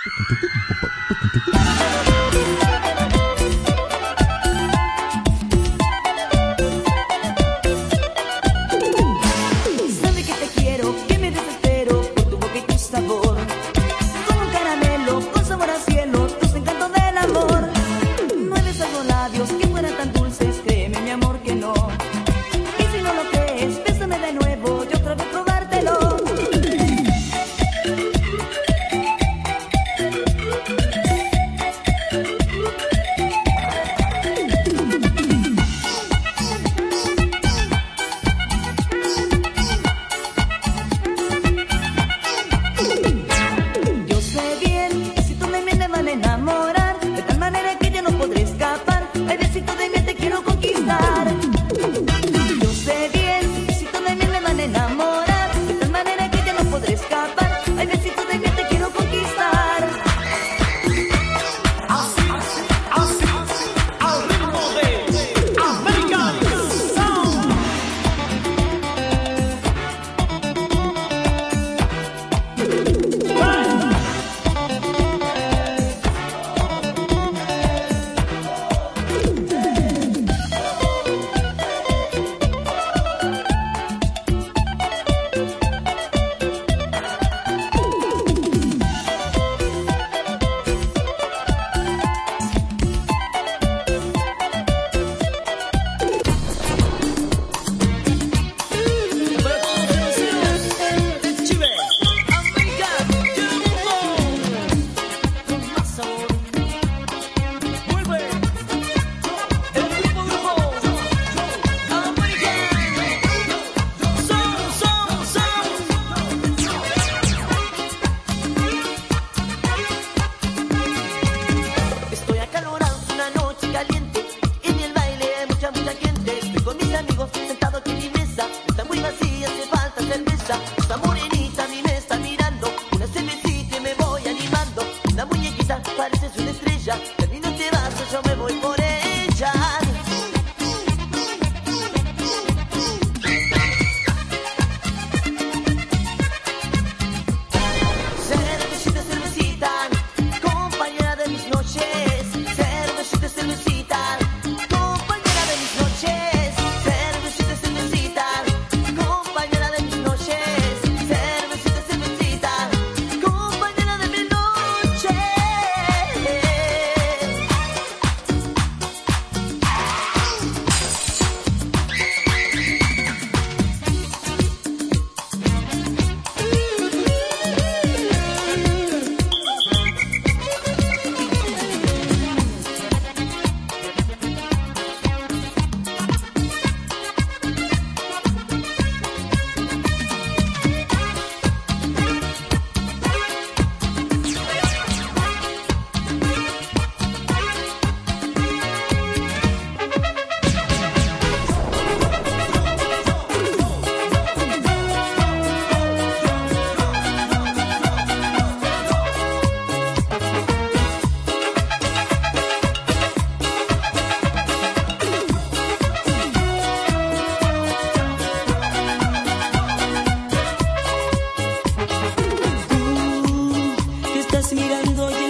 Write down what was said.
Sabe que te quiero, que me desespero por tu boca y tu sabor. Como un caramelo con sabor a cielo, tus encantos del amor. No hay besos los labios que fueran tan dulces, créeme mi amor que no. Y si no lo crees, bésame de nuevo y otra vez probártelo. Yo sé bien que si tú de mí me van a enamorar, de tal manera que yo no podré escapar. Ay, besito de mí te quiero conquistar. Yo sé bien que si tú de mí me van a enamorar, de tal manera que yo no podré escapar. Ay, besito de mí te quiero conquistar. Así, así, al ritmo de American Sound. Estoy acalorado, es una noche caliente. En el baile hay mucha gente. Estoy con mis amigos sentado aquí en mi mesa. Está muy vacía, hace falta cerveza. Esta morenita a mí me está mirando. Una cervecita y me voy animando. Una muñequita parece una estrella. Termino este vaso, yo me voy por ella. Cervecita, cervecita, compañera de mis noches. Cervecita, cervecita, compañera de mis noches. Cervecita, cervecita, compañera de mis noches. Cervecita, cervecita, compañera de mis noches. Tú que estás mirando